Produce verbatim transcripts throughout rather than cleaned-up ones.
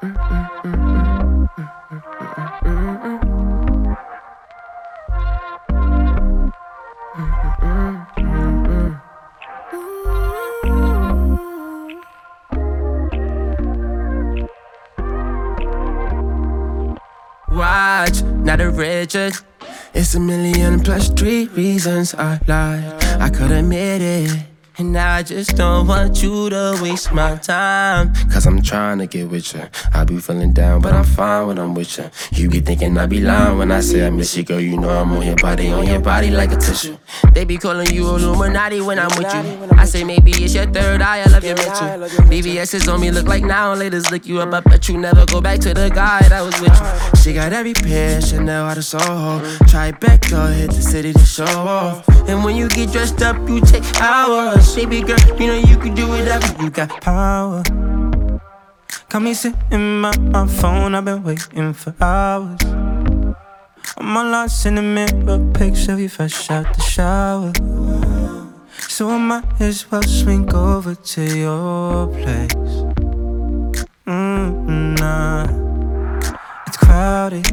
Watch, not a Richard. It's a million plus three reasons I lied. I could admit it. And I just don't want you to waste my time. Cause I'm trying to get with you. I be feeling down, but I'm fine when I'm with you. You be thinking I be lying when I say I miss you, girl. You know I'm on your body, on your body like a tissue. They be calling you Illuminati when I'm with you. I say maybe it's your third eye, I love your mental. B B S is on me, look like now and later lick you up. I bet you never go back to the guy that was with you. She got every pair, Chanel out of Soho. Tribeca, hit the city to show off. And when you get dressed up, you take hours. Baby girl, you know you can do whatever. You got power. Got me sitting by my phone, I've been waiting for hours. I'm all lost in the mirror, picture of you fresh out the shower. So I might as well swing over to your place. Mm, nah, it's crowded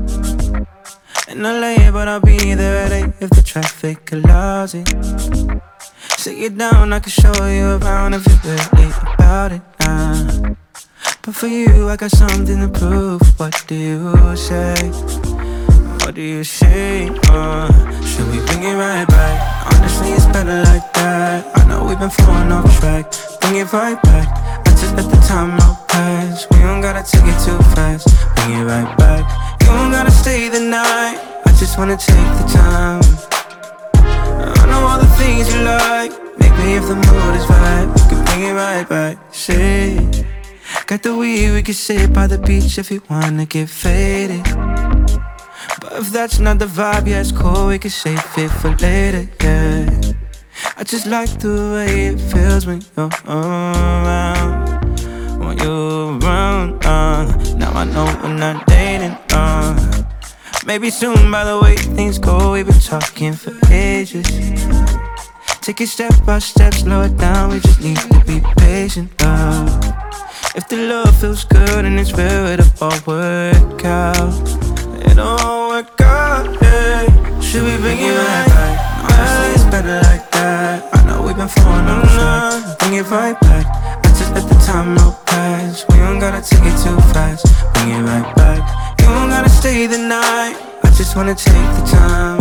in L A, but I'll be there at eight if the traffic allows it. Sit you down, I can show you around if you're really about it now. But for you, I got something to prove. What do you say? What do you say? Uh, should we bring it right back? Honestly, it's better like that. I know we've been falling off track. Bring it right back. I just let the time out pass. We don't gotta take it too fast. Bring it right back. You don't gotta stay the night. I just wanna take the time. I know all the things you like. Maybe if the mood is right, we can bring it right back. Say, got the weed, we can sit by the beach if you wanna get faded. But if that's not the vibe, yeah, it's cool, we can save it for later, yeah. I just like the way it feels when you're around. When you're around, uh, now I know we're not dating, uh. Maybe soon, by the way things go, we've been talking for ages. Take it step by step, slow it down, we just need to be patient, uh. If the love feels good and it's real, it'll all work out. It'll all work out, yeah. Should we bring it right back? Honestly, it's better like that. I know we've been falling on track. Bring it right back. I just let the time out pass. We don't gotta take it too fast. Bring it right back. You don't gotta stay the night. I just wanna take the time.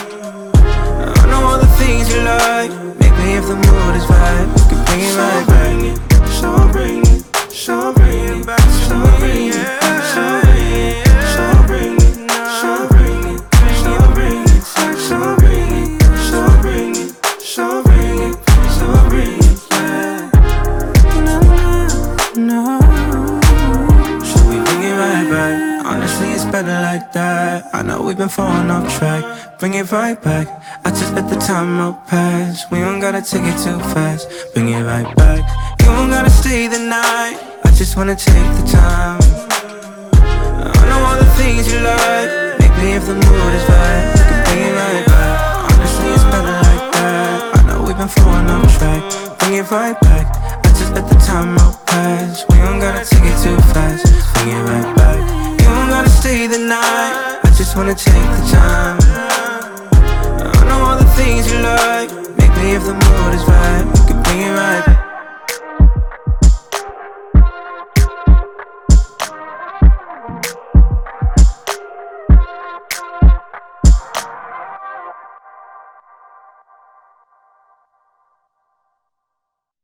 I know all the things you like. Maybe if the mood is right, we can bring it right back. So bring it, so bring it back, so bring it, so bring it, so bring it, so bring it, so bring it, so bring it, so bring it, so bring it, so bring it, yeah. No, no, no. Should we bring it right back? Honestly, it's better like that. I know we've been falling off track. Bring it right back. I just let the time out pass. We don't gotta take it too fast. Bring it right back. You don't gotta stay the night. I just wanna take the time. I know all the things you like. Maybe if the mood is right, we can bring it right back. Honestly, it's better like that. I know we've been falling off track. Bring it right back. I just let the time out pass. We don't gotta take it too fast. Bring it right back. You don't gotta stay the night. I just wanna take the time. I know all the things you like. Maybe if the mood is right, we can bring it right back.